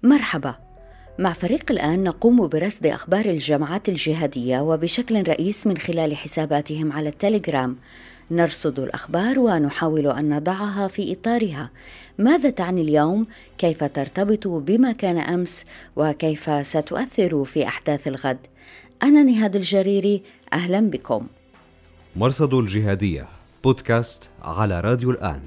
مرحبا. مع فريق الآن نقوم برصد أخبار الجماعات الجهادية وبشكل رئيس من خلال حساباتهم على التليجرام. نرصد الأخبار ونحاول أن نضعها في إطارها. ماذا تعني اليوم؟ كيف ترتبط بما كان أمس؟ وكيف ستؤثر في أحداث الغد؟ أنا نهاد الجريري، أهلا بكم. مرصد الجهادية بودكاست على راديو الآن.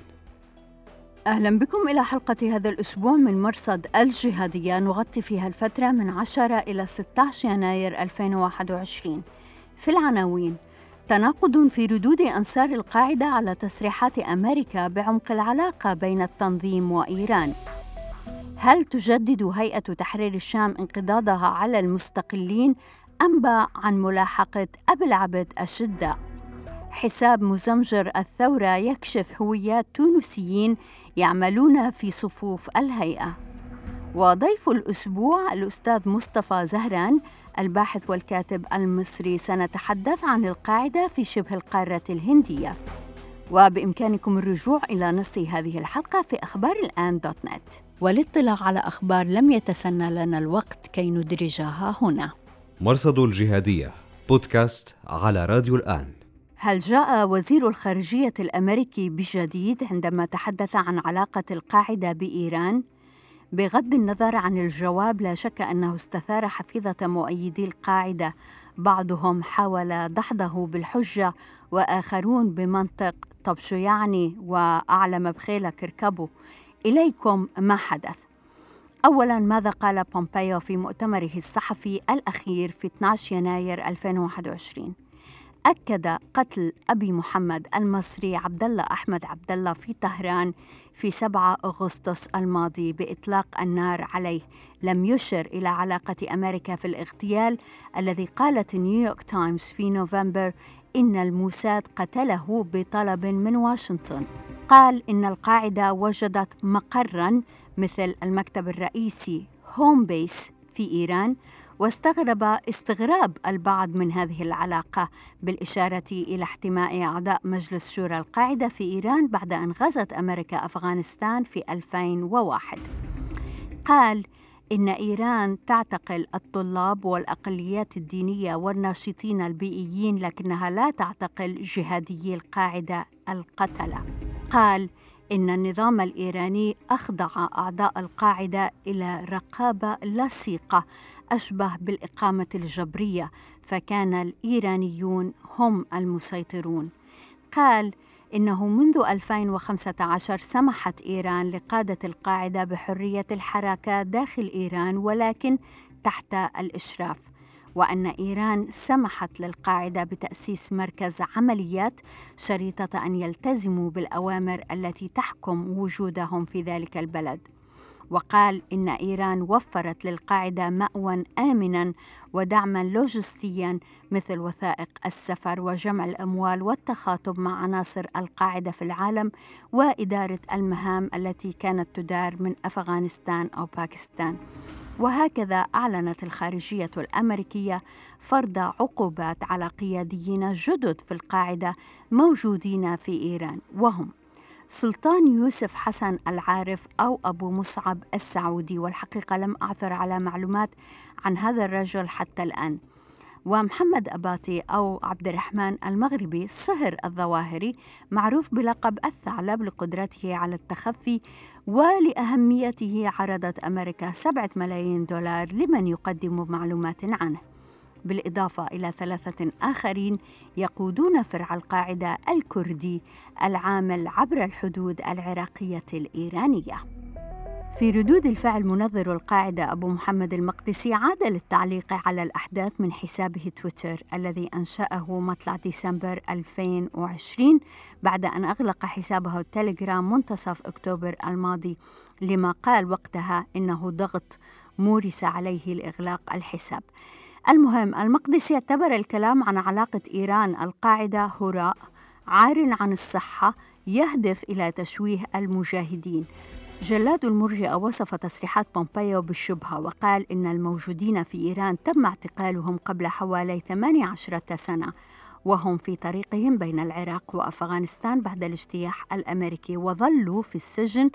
أهلا بكم إلى حلقة هذا الأسبوع من مرصد الجهادية، نغطي فيها الفترة من 10 إلى 16 يناير 2021. في العناوين: تناقض في ردود أنصار القاعدة على تصريحات أمريكا بعمق العلاقة بين التنظيم وإيران. هل تجدد هيئة تحرير الشام انقضاضها على المستقلين؟ أنبأ عن ملاحقة أبي العبد الشدة. حساب مزمجر الثورة يكشف هويات تونسيين يعملون في صفوف الهيئة. وضيف الأسبوع الأستاذ مصطفى زهران، الباحث والكاتب المصري. سنتحدث عن القاعدة في شبه القارة الهندية. وبإمكانكم الرجوع إلى نص هذه الحلقة في أخبار الآن.net. والاطلاع على أخبار لم يتسنى لنا الوقت كي ندرجها هنا. مرصد الجهادية بودكاست على راديو الآن. هل جاء وزير الخارجية الأمريكي بجديد عندما تحدث عن علاقة القاعدة بإيران؟ بغض النظر عن الجواب، لا شك أنه استثار حفيظة مؤيدي القاعدة. بعضهم حاول دحضه بالحجة وآخرون بمنطق طب شو يعني وأعلم بخيلك اركبوا. إليكم ما حدث. أولاً، ماذا قال بومبيو في مؤتمره الصحفي الأخير في 12 يناير 2021؟ أكد قتل أبي محمد المصري عبدالله أحمد عبدالله في طهران في 7 أغسطس الماضي بإطلاق النار عليه. لم يشر إلى علاقة أمريكا في الاغتيال الذي قالت نيويورك تايمز في نوفمبر إن الموساد قتله بطلب من واشنطن. قال إن القاعدة وجدت مقراً مثل المكتب الرئيسي هوم بيس في إيران، واستغرب استغراب البعض من هذه العلاقة بالإشارة إلى احتماء أعضاء مجلس شورى القاعدة في إيران بعد أن غزت أمريكا أفغانستان في 2001. قال إن إيران تعتقل الطلاب والأقليات الدينية والناشطين البيئيين، لكنها لا تعتقل جهاديي القاعدة القتلة. قال إن النظام الإيراني أخضع أعضاء القاعدة إلى رقابة لصيقة أشبه بالإقامة الجبرية، فكان الإيرانيون هم المسيطرون. قال إنه منذ 2015 سمحت إيران لقادة القاعدة بحرية الحركة داخل إيران، ولكن تحت الإشراف، وأن إيران سمحت للقاعدة بتأسيس مركز عمليات شريطة أن يلتزموا بالأوامر التي تحكم وجودهم في ذلك البلد. وقال إن إيران وفرت للقاعدة مأوى آمناً ودعماً لوجستياً مثل وثائق السفر وجمع الأموال والتخاطب مع عناصر القاعدة في العالم وإدارة المهام التي كانت تدار من أفغانستان أو باكستان. وهكذا أعلنت الخارجية الأمريكية فرض عقوبات على قياديين جدد في القاعدة موجودين في إيران، وهم سلطان يوسف حسن العارف أو أبو مصعب السعودي، والحقيقة لم أعثر على معلومات عن هذا الرجل حتى الآن، ومحمد أباطي أو عبد الرحمن المغربي صهر الظواهري، معروف بلقب الثعلب لقدرته على التخفي ولأهميته. عرضت أمريكا $7 ملايين لمن يقدم معلومات عنه، بالإضافة إلى 3 آخرين يقودون فرع القاعدة الكردي العامل عبر الحدود العراقية الإيرانية. في ردود الفعل، منظر القاعدة أبو محمد المقدسي عاد للتعليق على الأحداث من حسابه تويتر الذي أنشأه مطلع ديسمبر 2020 بعد أن أغلق حسابه التليجرام منتصف أكتوبر الماضي، لما قال وقتها إنه ضغط مورس عليه لإغلاق الحساب. المهم، المقدسي اعتبر الكلام عن علاقة إيران القاعدة هراء عار عن الصحة يهدف إلى تشويه المجاهدين. جلاد المرجئة وصف تصريحات بومبيو بالشبهة، وقال إن الموجودين في إيران تم اعتقالهم قبل حوالي 18 سنة، وهم في طريقهم بين العراق وأفغانستان بعد الاجتياح الأمريكي، وظلوا في السجن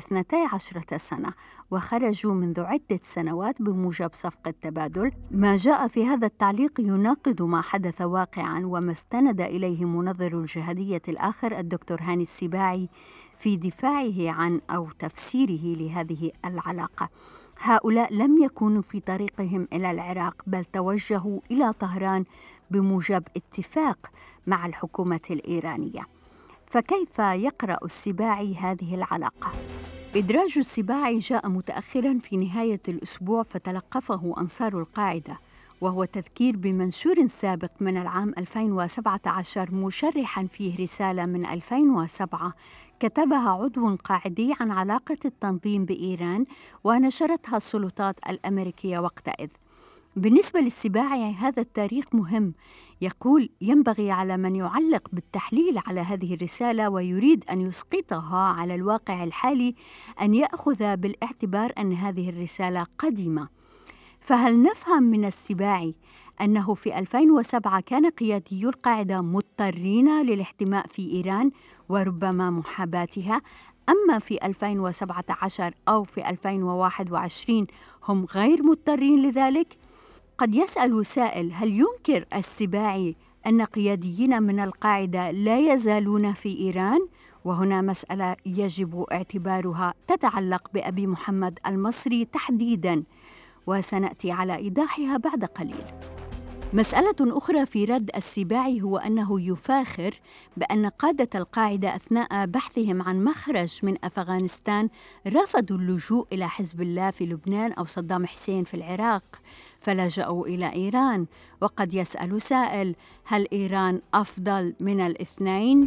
12 سنة وخرجوا منذ عدة سنوات بموجب صفقة تبادل. ما جاء في هذا التعليق يناقض ما حدث واقعاً وما استند إليه منظر الجهادية الآخر الدكتور هاني السباعي في دفاعه عن أو تفسيره لهذه العلاقة. هؤلاء لم يكونوا في طريقهم إلى العراق، بل توجهوا إلى طهران بموجب اتفاق مع الحكومة الإيرانية. فكيف يقرأ السباعي هذه العلاقة؟ إدراج السباعي جاء متأخراً في نهاية الأسبوع فتلقفه أنصار القاعدة، وهو تذكير بمنشور سابق من العام 2017 مشرحاً فيه رسالة من 2007 كتبها عضو قاعدي عن علاقة التنظيم بإيران ونشرتها السلطات الأمريكية وقتئذ. بالنسبة للسباعي هذا التاريخ مهم. يقول: ينبغي على من يعلق بالتحليل على هذه الرسالة ويريد أن يسقطها على الواقع الحالي أن يأخذ بالاعتبار أن هذه الرسالة قديمة. فهل نفهم من السباعي أنه في 2007 كان قيادي القاعدة مضطرين للاحتماء في إيران وربما محاباتها، أما في 2017 أو في 2021 هم غير مضطرين لذلك؟ قد يسأل سائل: هل ينكر السباعي أن قياديين من القاعدة لا يزالون في إيران؟ وهنا مسألة يجب اعتبارها تتعلق بأبي محمد المصري تحديداً، وسنأتي على إيضاحها بعد قليل. مسألة أخرى في رد السباعي هو أنه يفاخر بأن قادة القاعدة أثناء بحثهم عن مخرج من أفغانستان رفضوا اللجوء إلى حزب الله في لبنان أو صدام حسين في العراق، فلجأوا إلى إيران. وقد يسأل سائل: هل إيران أفضل من الاثنين؟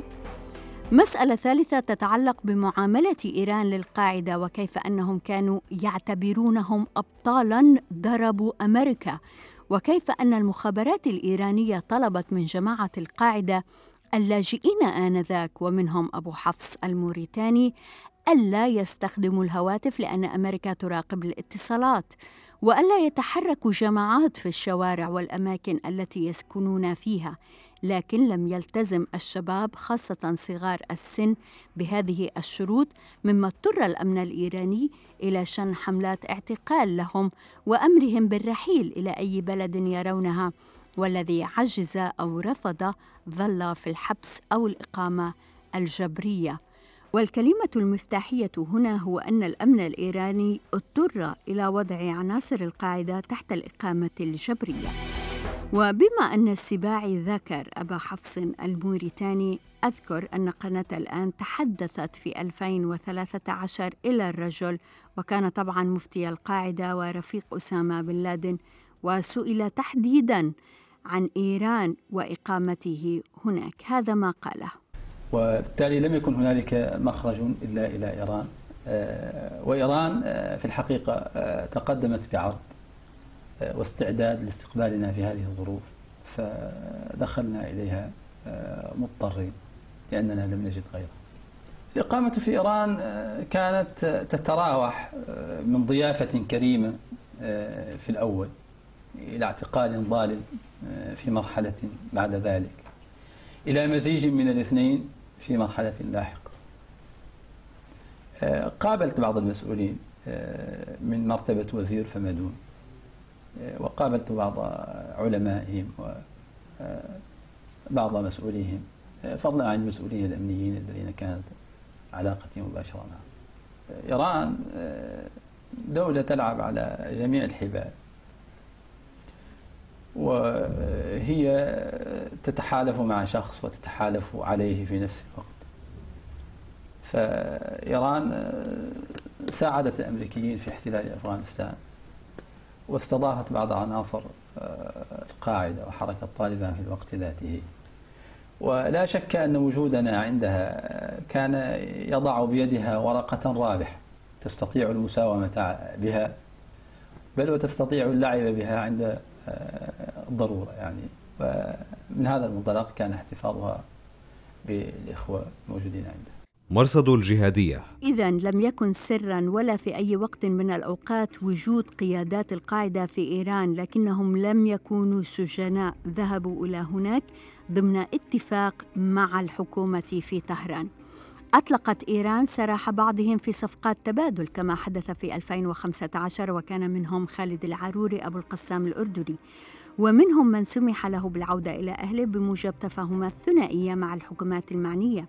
مسألة ثالثة تتعلق بمعاملة إيران للقاعدة وكيف أنهم كانوا يعتبرونهم أبطالاً ضربوا أمريكا، وكيف أن المخابرات الإيرانية طلبت من جماعة القاعدة اللاجئين آنذاك ومنهم أبو حفص الموريتاني ألا يستخدموا الهواتف لأن أمريكا تراقب الاتصالات، وألا يتحركوا جماعات في الشوارع والأماكن التي يسكنون فيها. لكن لم يلتزم الشباب خاصة صغار السن بهذه الشروط، مما اضطر الأمن الإيراني إلى شن حملات اعتقال لهم وأمرهم بالرحيل إلى أي بلد يرونها، والذي عجز أو رفض ظل في الحبس أو الإقامة الجبرية. والكلمة المفتاحية هنا هو أن الأمن الإيراني اضطر إلى وضع عناصر القاعدة تحت الإقامة الجبرية. وبما أن السباعي ذكر أبا حفص الموريتاني، أذكر أن قناة الآن تحدثت في 2013 إلى الرجل، وكان طبعاً مفتي القاعدة ورفيق أسامة بن لادن، وسئل تحديداً عن إيران وإقامته هناك. هذا ما قاله: وبالتالي لم يكن هنالك مخرج إلا إلى إيران، وإيران في الحقيقة تقدمت بعرض واستعداد لاستقبالنا في هذه الظروف، فدخلنا إليها مضطرين لأننا لم نجد غيرها. الإقامة في إيران كانت تتراوح من ضيافة كريمة في الأول إلى اعتقال ظالم في مرحلة بعد ذلك، إلى مزيج من الاثنين في مرحلة لاحقة. قابلت بعض المسؤولين من مرتبة وزير فما دون، وقابلت بعض علمائهم وبعض مسؤوليهم، فضلا عن المسؤولين الأمنيين الذين كانت علاقتي مباشرة معهم. إيران دولة تلعب على جميع الحبال، وهي تتحالف مع شخص وتتحالف عليه في نفس الوقت. فإيران ساعدت الأمريكيين في احتلال أفغانستان، واستضافت بعض عناصر القاعدة وحركة طالبان في الوقت ذاته، ولا شك أن وجودنا عندها كان يضع بيدها ورقة رابحة تستطيع المساومة بها، بل وتستطيع اللعب بها عند الضرورة يعني. ومن هذا المنطلق كان احتفاظها بالإخوة الموجودين عندها. مرصد الجهادية. إذن لم يكن سراً ولا في أي وقت من الأوقات وجود قيادات القاعدة في إيران، لكنهم لم يكونوا سجناء، ذهبوا إلى هناك ضمن اتفاق مع الحكومة في طهران. أطلقت إيران سراح بعضهم في صفقات تبادل كما حدث في 2015، وكان منهم خالد العروري أبو القسام الأردني، ومنهم من سمح له بالعودة إلى أهله بموجب تفاهمات ثنائية مع الحكومات المعنية.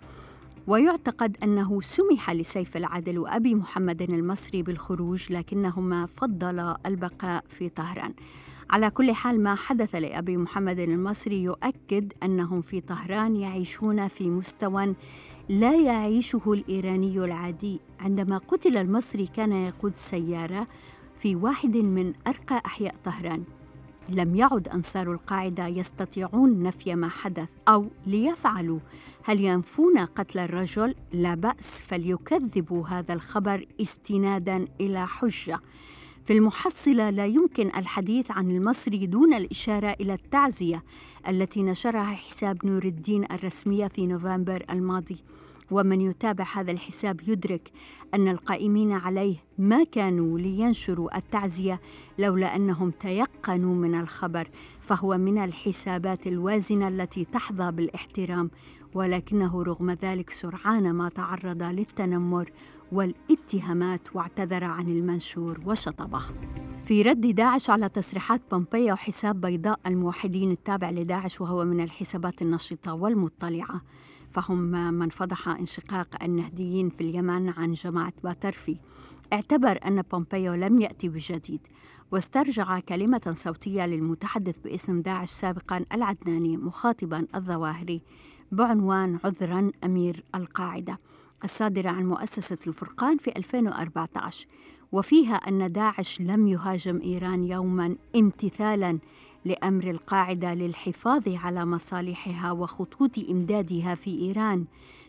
ويعتقد أنه سمح لسيف العدل وأبي محمد المصري بالخروج، لكنهما فضلا البقاء في طهران. على كل حال، ما حدث لأبي محمد المصري يؤكد أنهم في طهران يعيشون في مستوى لا يعيشه الإيراني العادي. عندما قتل المصري كان يقود سيارة في واحد من أرقى أحياء طهران. لم يعد أنصار القاعدة يستطيعون نفي ما حدث أو ليفعلوا. هل ينفون قتل الرجل؟ لا بأس، فليكذبوا هذا الخبر استناداً إلى حجة. في المحصلة لا يمكن الحديث عن المصري دون الإشارة إلى التعزية التي نشرها حساب نور الدين الرسمية في نوفمبر الماضي. ومن يتابع هذا الحساب يدرك أن القائمين عليه ما كانوا لينشروا التعزية لولا أنهم تيقنوا من الخبر، فهو من الحسابات الوازنة التي تحظى بالاحترام، ولكنه رغم ذلك سرعان ما تعرض للتنمر والاتهامات واعتذر عن المنشور وشطبه. في رد داعش على تصريحات بومبيو، حساب بيضاء الموحدين التابع لداعش وهو من الحسابات النشطة والمطلعة، فهم من فضح انشقاق النهديين في اليمن عن جماعة باترفي، اعتبر أن بومبيو لم يأتي بجديد، واسترجع كلمة صوتية للمتحدث باسم داعش سابقاً العدناني مخاطباً الظواهري بعنوان عذراً أمير القاعدة، الصادرة عن مؤسسة الفرقان في 2014، وفيها أن داعش لم يهاجم إيران يوماً امتثالاً لأمر القاعدة للحفاظ على مصالحها وخطوط إمدادها في إيران،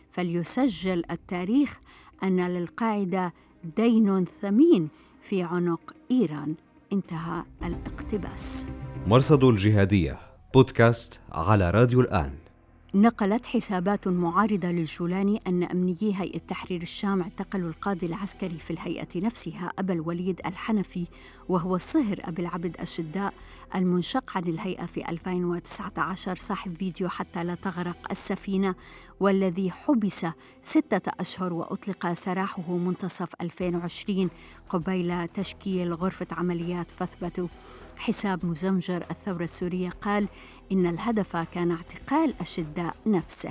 فليسجل التاريخ أن للقاعدة دين ثمين في عنق إيران. انتهى الاقتباس. مرصد الجهادية بودكاست على راديو الآن. نقلت حسابات معارضة للجولاني أن أمنيي هيئة تحرير الشام اعتقلوا القاضي العسكري في الهيئة نفسها أبا الوليد الحنفي، وهو الصهر أبي العبد الشداء المنشق عن الهيئة في 2019، صاحب فيديو حتى لا تغرق السفينة، والذي حبس 6 أشهر وأطلق سراحه منتصف 2020 قبيل تشكيل غرفة عمليات فثبتوا. حساب مزمجر الثورة السورية قال إن الهدف كان اعتقال الشداء نفسه.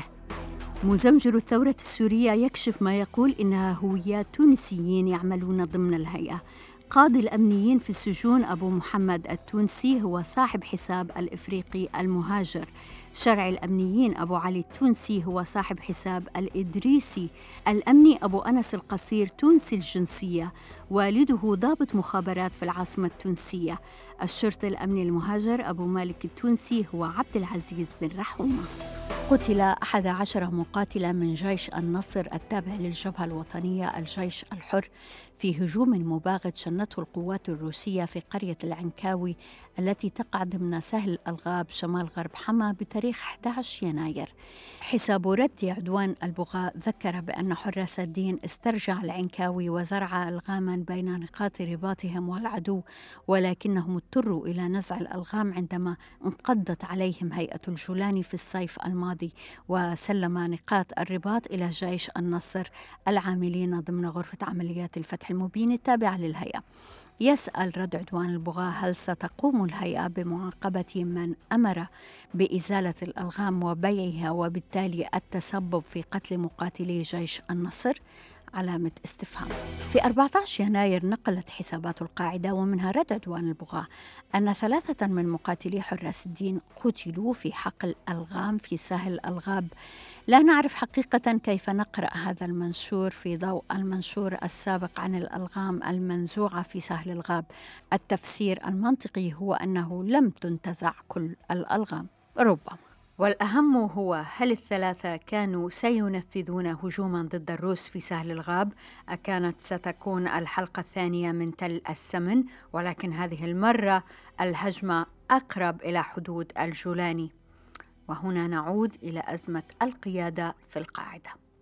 مزمجر الثورة السورية يكشف ما يقول إنها هويات تونسيين يعملون ضمن الهيئة. قاضي الأمنيين في السجون أبو محمد التونسي هو صاحب حساب الإفريقي المهاجر. شرع الأمنيين أبو علي التونسي هو صاحب حساب الإدريسي. الأمني أبو أنس القصير تونسي الجنسية، والده ضابط مخابرات في العاصمة التونسية. الشرطي الأمني المهاجر أبو مالك التونسي هو عبد العزيز بن رحومة. قتل 11 مقاتلا من جيش النصر التابع للجبهة الوطنية الجيش الحر في هجوم مباغت شنته القوات الروسية في قرية العنكاوي التي تقع ضمن سهل الغاب شمال غرب حما بتاريخ 11 يناير. حساب رد عدوان البغاء ذكر بأن حراس الدين استرجع العنكاوي وزرع ألغاما بين نقاط رباطهم والعدو، ولكنهم اضطروا إلى نزع الألغام عندما انقضت عليهم هيئة الجولاني في الصيف الماضي، وسلم نقاط الرباط إلى جيش النصر العاملين ضمن غرفة عمليات الفتح المبين التابعة للهيئة. يسأل رد عدوان البغاء هل ستقوم الهيئة بمعاقبة من أمر بإزالة الألغام وبيعها وبالتالي التسبب في قتل مقاتلي جيش النصر؟ علامة استفهام. في 14 يناير نقلت حسابات القاعدة ومنها رد عدوان البغاء أن 3 من مقاتلي حراس الدين قتلوا في حقل ألغام في ساحل الغاب. لا نعرف حقيقة كيف نقرأ هذا المنشور في ضوء المنشور السابق عن الألغام المنزوعة في ساحل الغاب. التفسير المنطقي هو أنه لم تنتزع كل الألغام ربما. والأهم هو هل ال3 كانوا سينفذون هجوما ضد الروس في سهل الغاب؟ أكانت ستكون الحلقة الثانية من تل السمن، ولكن هذه المرة الهجمة أقرب إلى حدود الجولاني. وهنا نعود إلى أزمة القيادة في القاعدة.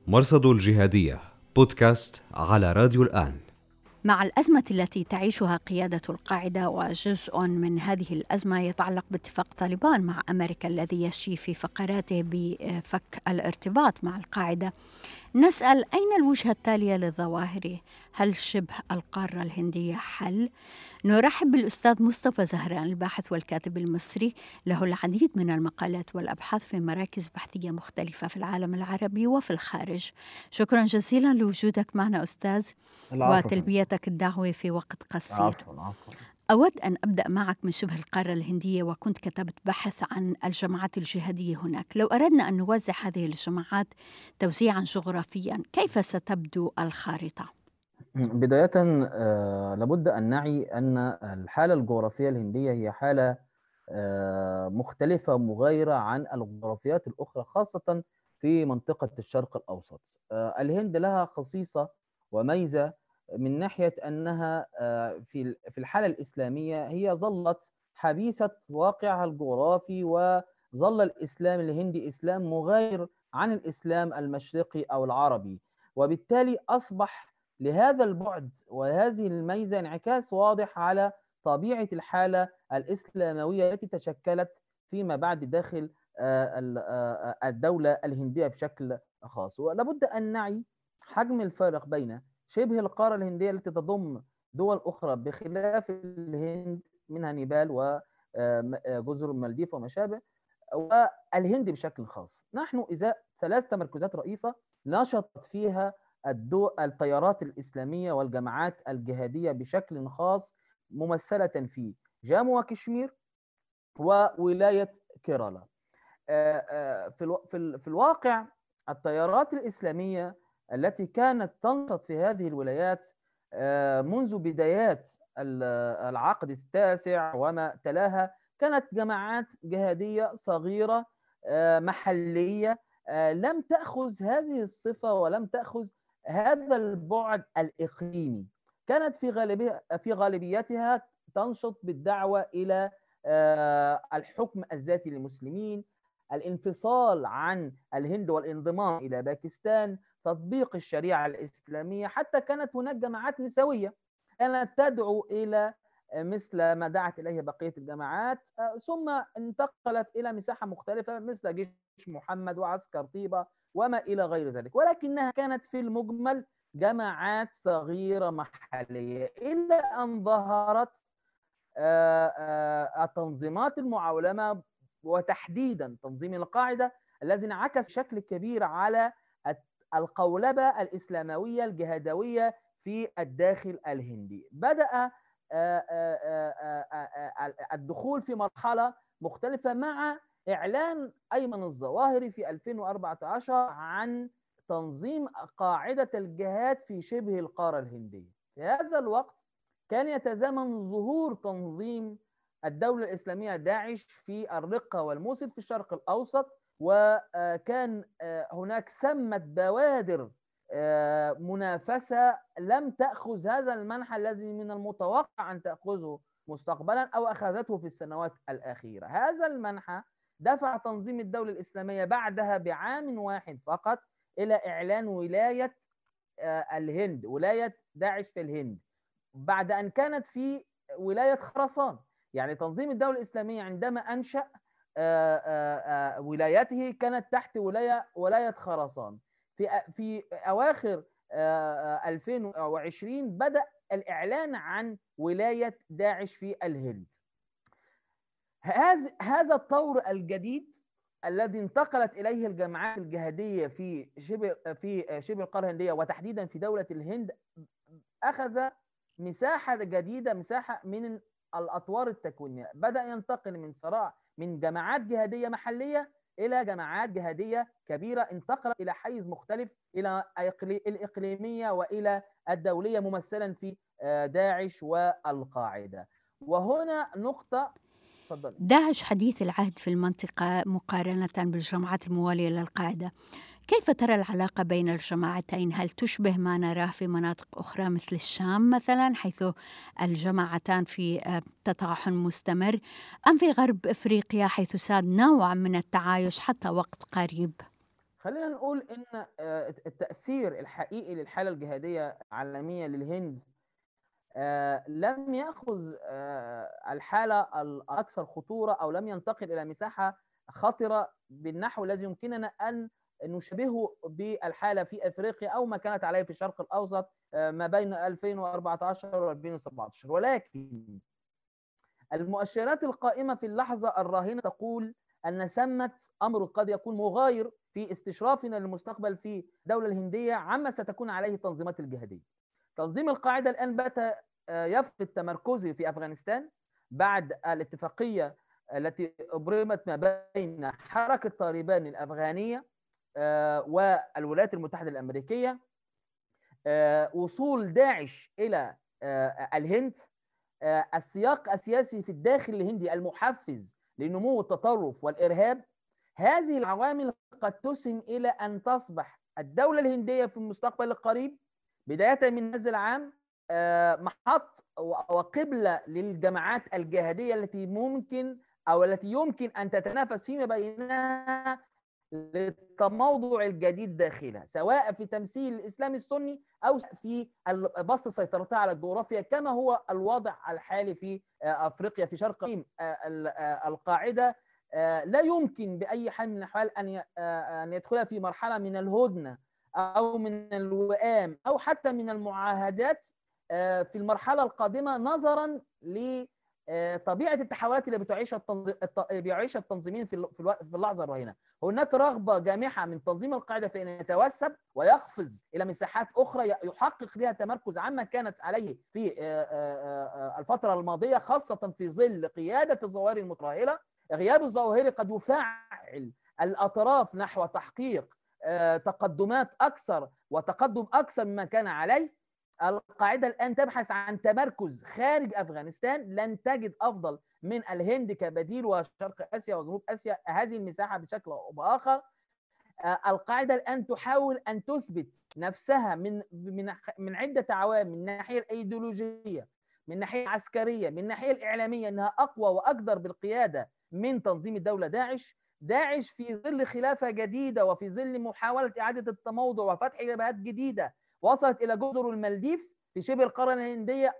مرصد الجهادية بودكاست على راديو الآن. مع الأزمة التي تعيشها قيادة القاعدة، وجزء من هذه الأزمة يتعلق باتفاق طالبان مع أمريكا الذي يشي في فقراته بفك الارتباط مع القاعدة، نسأل أين الوجهة التالية للظواهر؟ هل شبه القارة الهندية حل؟ نرحب بالأستاذ مصطفى زهران، الباحث والكاتب المصري، له العديد من المقالات والأبحاث في مراكز بحثية مختلفة في العالم العربي وفي الخارج. شكرا جزيلا لوجودك معنا أستاذ وتلبيتك الدعوة في وقت قصير. عفوا. أود أن أبدأ معك من شبه القارة الهندية، وكنت كتبت بحث عن الجماعات الجهادية هناك. لو أردنا أن نوزع هذه الجماعات توزيعا جغرافيا، كيف ستبدو الخارطة؟ بداية لابد أن نعي أن الحالة الجغرافية الهندية هي حالة مختلفة مغايرة عن الجغرافيات الأخرى، خاصة في منطقة الشرق الأوسط. الهند لها خصيصة وميزة من ناحية أنها في الحالة الإسلامية هي ظلت حبيسة واقعها الجغرافي، وظل الإسلام الهندي إسلام مغاير عن الإسلام المشرقي أو العربي، وبالتالي أصبح لهذا البعد وهذه الميزة انعكاس واضح على طبيعة الحالة الإسلاموية التي تشكلت فيما بعد داخل الدولة الهندية بشكل خاص. ولابد أن نعي حجم الفارق بين شبه القارة الهندية التي تضم دول أخرى بخلاف الهند، منها نيبال وجزر المالديف وما شابه، والهند بشكل خاص. نحن إزاء 3 تمركزات رئيسة نشطت فيها التيارات الإسلامية والجماعات الجهادية بشكل خاص، ممثلة في جامو وكشمير وولاية كيرالا. في الواقع التيارات الإسلامية التي كانت تنشط في هذه الولايات منذ بدايات العقد التاسع وما تلاها كانت جماعات جهادية صغيرة محلية، لم تأخذ هذه الصفة ولم تأخذ هذا البعد الإقليمي. كانت في غالبيتها تنشط بالدعوة إلى الحكم الذاتي للمسلمين، الانفصال عن الهند والانضمام إلى باكستان، تطبيق الشريعة الإسلامية. حتى كانت هناك جماعات نسوية كانت تدعو إلى مثل ما دعت إليه بقية الجماعات، ثم انتقلت إلى مساحة مختلفة مثل جيش محمد وعسكر طيبة وما إلى غير ذلك، ولكنها كانت في المجمل جماعات صغيرة محلية، إلى أن ظهرت التنظيمات المعولمة وتحديدا تنظيم القاعدة الذي انعكس بشكل كبير على القولبة الإسلاموية الجهادوية في الداخل الهندي. بدأ الدخول في مرحلة مختلفة مع إعلان أيمن الظواهري في 2014 عن تنظيم قاعدة الجهاد في شبه القارة الهندية. في هذا الوقت كان يتزامن ظهور تنظيم الدولة الإسلامية داعش في الرقة والموصل في الشرق الأوسط، وكان هناك سمت بوادر منافسة لم تأخذ هذا المنحى الذي من المتوقع أن تأخذه مستقبلا أو أخذته في السنوات الأخيرة. هذا المنحى دفع تنظيم الدولة الإسلامية بعدها بعام واحد فقط إلى إعلان ولاية الهند، ولاية داعش في الهند، بعد أن كانت في ولاية خراسان. يعني تنظيم الدولة الإسلامية عندما أنشأ ولايته كانت تحت ولاية خراسان. في أواخر 2020 بدأ الإعلان عن ولاية داعش في الهند. هذا الطور الجديد الذي انتقلت إليه الجماعات الجهادية في شبه القارة الهندية وتحديدا في دولة الهند أخذ مساحة جديدة، مساحة من الأطوار التكوينية. بدأ ينتقل من صراع من جماعات جهادية محلية إلى جماعات جهادية كبيرة، انتقلت إلى حيز مختلف، إلى الإقليمية وإلى الدولية، ممثلا في داعش والقاعدة. وهنا نقطة. تفضل. داعش حديث العهد في المنطقة مقارنة بالجماعات الموالية للقاعدة. كيف ترى العلاقة بين الجماعتين؟ هل تشبه ما نراه في مناطق أخرى مثل الشام مثلا، حيث الجماعتان في تطاحن مستمر، أم في غرب إفريقيا حيث ساد نوع من التعايش حتى وقت قريب؟ خلينا نقول إن التأثير الحقيقي للحالة الجهادية العالمية للهند لم يأخذ الحالة الأكثر خطورة، أو لم ينتقل إلى مساحة خطرة بالنحو الذي يمكننا أن نشبهه بالحالة في أفريقيا أو ما كانت عليه في الشرق الأوسط ما بين 2014 و 2017. ولكن المؤشرات القائمة في اللحظة الراهنة تقول أن ثمة أمر قد يكون مغاير في استشرافنا للمستقبل في الدولة الهندية عما ستكون عليه التنظيمات الجهادية. تنظيم القاعدة الآن بات يفقد تمركزه في أفغانستان بعد الاتفاقية التي أبرمت ما بين حركة طالبان الأفغانية والولايات المتحدة الأمريكية. وصول داعش إلى الهند، السياق السياسي في الداخل الهندي المحفز لنمو التطرف والإرهاب، هذه العوامل قد تسهم إلى أن تصبح الدولة الهندية في المستقبل القريب بداية من هذا العام محط وقبلة للجماعات الجهادية التي ممكن أو التي يمكن أن تتنافس فيما بينها للتموضع الجديد داخلها، سواء في تمثيل الإسلام السني أو في بسط سيطرتها على الجغرافيا كما هو الوضع الحالي في أفريقيا في شرق القاعدة. لا يمكن بأي حال من الأحوال أن يدخلها في مرحلة من الهدنة أو من الوئام أو حتى من المعاهدات في المرحلة القادمة، نظرا لطبيعة التحولات اللي بيعيشها التنظيمين في اللحظة الراهنة. هناك رغبة جامحة من تنظيم القاعدة في أن يتوسب ويقفز إلى مساحات أخرى يحقق لها تمركز عما كانت عليه في الفترة الماضية، خاصة في ظل قيادة الظواهر المتراهلة. غياب الظواهر قد يفعل الأطراف نحو تحقيق تقدمات أكثر وتقدم أكثر مما كان عليه. القاعدة الآن تبحث عن تمركز خارج أفغانستان، لن تجد أفضل من الهند كبديل وشرق آسيا وجنوب آسيا هذه المساحة بشكل أو بآخر. القاعدة الآن تحاول أن تثبت نفسها من عدة عوامل، من الناحية الأيديولوجية، من الناحية العسكرية، من الناحية الإعلامية، أنها أقوى وأقدر بالقيادة من تنظيم الدولة داعش في ظل خلافة جديدة وفي ظل محاولة إعادة التموضع وفتح جبهات جديدة وصلت إلى جزر المالديف في شبه القارة الهندية،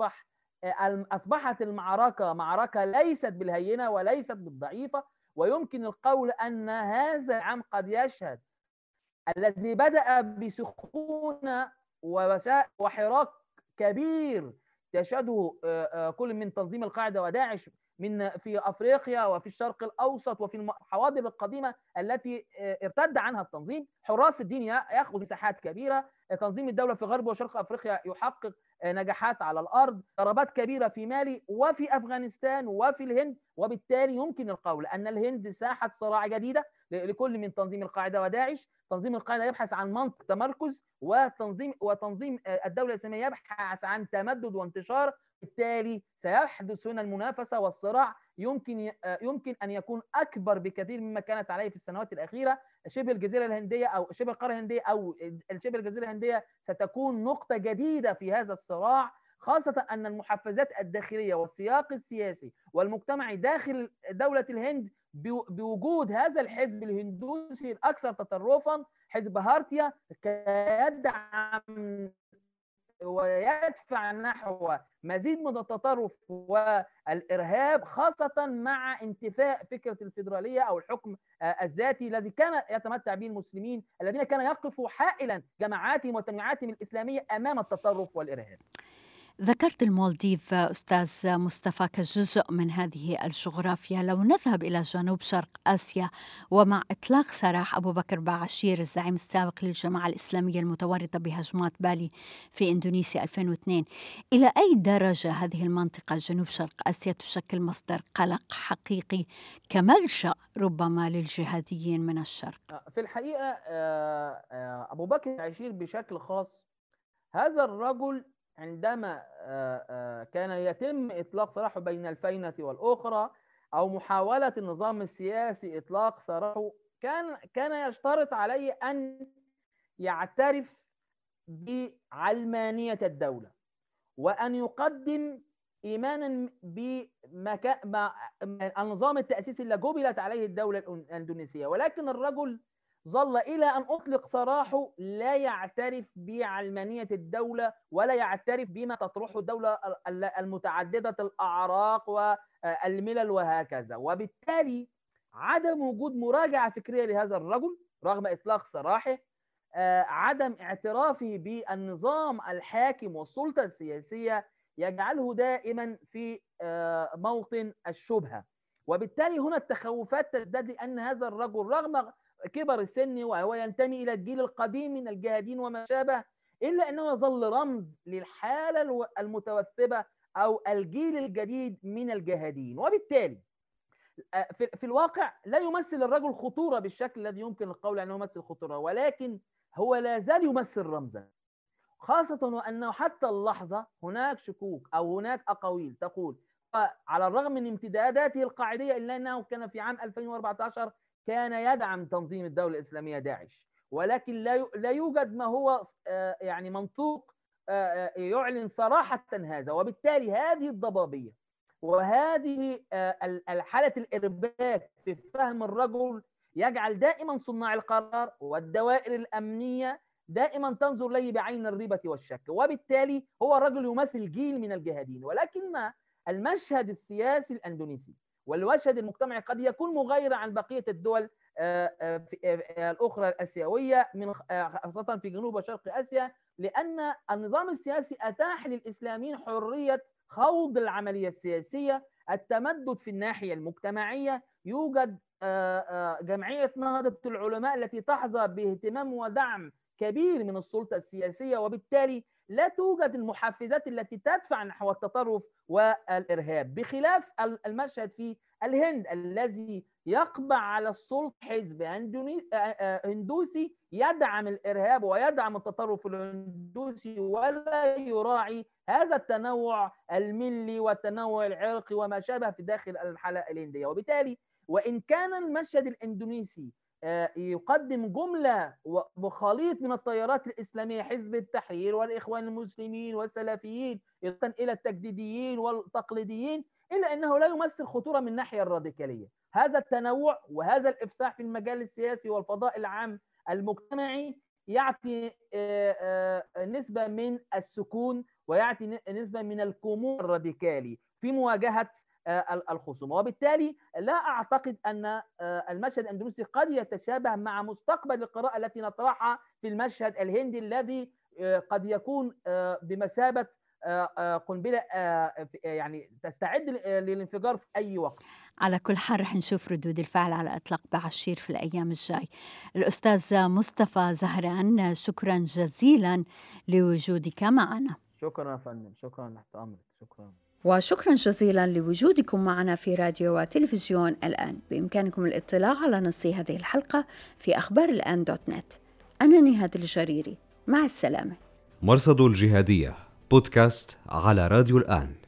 أصبحت المعركة معركة ليست بالهينة وليست بالضعيفة. ويمكن القول أن هذا العام قد يشهد الذي بدأ بسخونة وحراك كبير تشهده كل من تنظيم القاعدة وداعش في أفريقيا وفي الشرق الأوسط وفي الحواضر القديمة التي ارتد عنها التنظيم. حراس الدين يأخذ مساحات كبيرة، تنظيم الدولة في غرب وشرق أفريقيا يحقق نجاحات على الأرض، ضربات كبيرة في مالي وفي أفغانستان وفي الهند. وبالتالي يمكن القول أن الهند ساحة صراع جديدة لكل من تنظيم القاعدة وداعش. تنظيم القاعدة يبحث عن منطق تمركز، وتنظيم الدولة الإسلامية يبحث عن تمدد وانتشار. بالتالي سيحدث هنا المنافسة والصراع يمكن أن يكون أكبر بكثير مما كانت عليه في السنوات الأخيرة. شبه الجزيرة الهندية أو شبه القارة الهندية أو شبه الجزيرة الهندية ستكون نقطة جديدة في هذا الصراع، خاصة أن المحفزات الداخلية والسياق السياسي والمجتمعي داخل دولة الهند بوجود هذا الحزب الهندوسي الأكثر تطرفا، حزب بهارتيا، يدعم ويدفع نحو مزيد من التطرف والإرهاب، خاصة مع انتفاء فكرة الفيدرالية أو الحكم الذاتي الذي كان يتمتع به المسلمين الذين كان يقفوا حائلا جماعاتهم وتنويعاتهم الإسلامية أمام التطرف والإرهاب. ذكرت المالديف أستاذ مصطفى كجزء من هذه الجغرافيا. لو نذهب إلى جنوب شرق آسيا، ومع إطلاق سراح أبو بكر باعشير الزعيم السابق للجماعة الإسلامية المتورطة بهجمات بالي في إندونيسيا 2002، إلى أي درجة هذه المنطقة جنوب شرق آسيا تشكل مصدر قلق حقيقي كملجأ ربما للجهاديين من الشرق؟ في الحقيقة أبو بكر باعشير بشكل خاص، هذا الرجل عندما كان يتم إطلاق سراحه بين الفينة والأخرى أو محاولة النظام السياسي إطلاق سراحه، كان يشترط عليه أن يعترف بعلمانية الدولة وأن يقدم إيمانا بالنظام التأسيسي اللي جبلت عليه الدولة الإندونيسية. ولكن الرجل ظل إلى أن أطلق سراحه لا يعترف بعلمانية الدولة ولا يعترف بما تطرحه الدولة المتعددة الأعراق والملل وهكذا. وبالتالي عدم وجود مراجعة فكرية لهذا الرجل رغم إطلاق سراحه، عدم اعترافه بالنظام الحاكم والسلطة السياسية يجعله دائما في موطن الشبهة. وبالتالي هنا التخوفات تزداد، لأن هذا الرجل رغم كبر السن وهو ينتمي إلى الجيل القديم من الجهادين وما شابه، إلا أنه يظل رمز للحالة المتوثبة أو الجيل الجديد من الجهادين. وبالتالي في الواقع لا يمثل الرجل خطورة بالشكل الذي يمكن القول أنه يمثل خطورة، ولكن هو لا زال يمثل رمزا، خاصة وأنه حتى اللحظة هناك شكوك أو هناك أقاويل تقول على الرغم من امتداداته القاعدية إلا أنه كان في عام 2014 كان يدعم تنظيم الدولة الإسلامية داعش، ولكن لا يوجد ما هو يعني منطوق يعلن صراحة هذا. وبالتالي هذه الضبابية وهذه حالة الإرباك في فهم الرجل يجعل دائما صناع القرار والدوائر الأمنية دائما تنظر إليه بعين الريبة والشك. وبالتالي هو الرجل يمثل جيل من الجهادين، ولكن المشهد السياسي الأندونيسي والمشهد المجتمعي قد يكون مغايرا عن بقية الدول الأخرى الآسيوية خاصة في جنوب وشرق آسيا، لأن النظام السياسي أتاح للإسلاميين حرية خوض العملية السياسية، التمدد في الناحية المجتمعية. يوجد جمعية نهضة العلماء التي تحظى باهتمام ودعم كبير من السلطة السياسية، وبالتالي لا توجد المحفزات التي تدفع نحو التطرف والإرهاب، بخلاف المشهد في الهند الذي يقبع على السلطة حزب هندوسي يدعم الإرهاب ويدعم التطرف الهندوسي ولا يراعي هذا التنوع الملي والتنوع العرقي وما شابه في داخل الحالة الهندية. وبالتالي وإن كان المشهد الإندونيسي يقدم جملة وخليط من التيارات الإسلامية، حزب التحرير والإخوان المسلمين والسلفيين إلى التجديديين والتقليديين، إلا أنه لا يمثل خطورة من الناحية الراديكالية. هذا التنوع وهذا الإفساح في المجال السياسي والفضاء العام المجتمعي يعطي نسبة من السكون ويعطي نسبة من الكمون الراديكالي في مواجهة الخصومة. وبالتالي لا أعتقد أن المشهد الأندونيسي قد يتشابه مع مستقبل القراءة التي نطرحها في المشهد الهندي الذي قد يكون بمثابة قنبلة يعني تستعد للانفجار في أي وقت. على كل حال رح نشوف ردود الفعل على إطلاق بعشير في الأيام الجاي. الأستاذ مصطفى زهران، شكرا جزيلا لوجودك معنا. شكرا يا فندم، شكرا تحت أمرك، شكرا. وشكرا جزيلا لوجودكم معنا في راديو وتلفزيون الآن. بإمكانكم الاطلاع على نص هذه الحلقة في أخبار الآن.net. أنا نهاد الجريري، مع السلامة. مرصد الجهادية بودكاست على راديو الآن.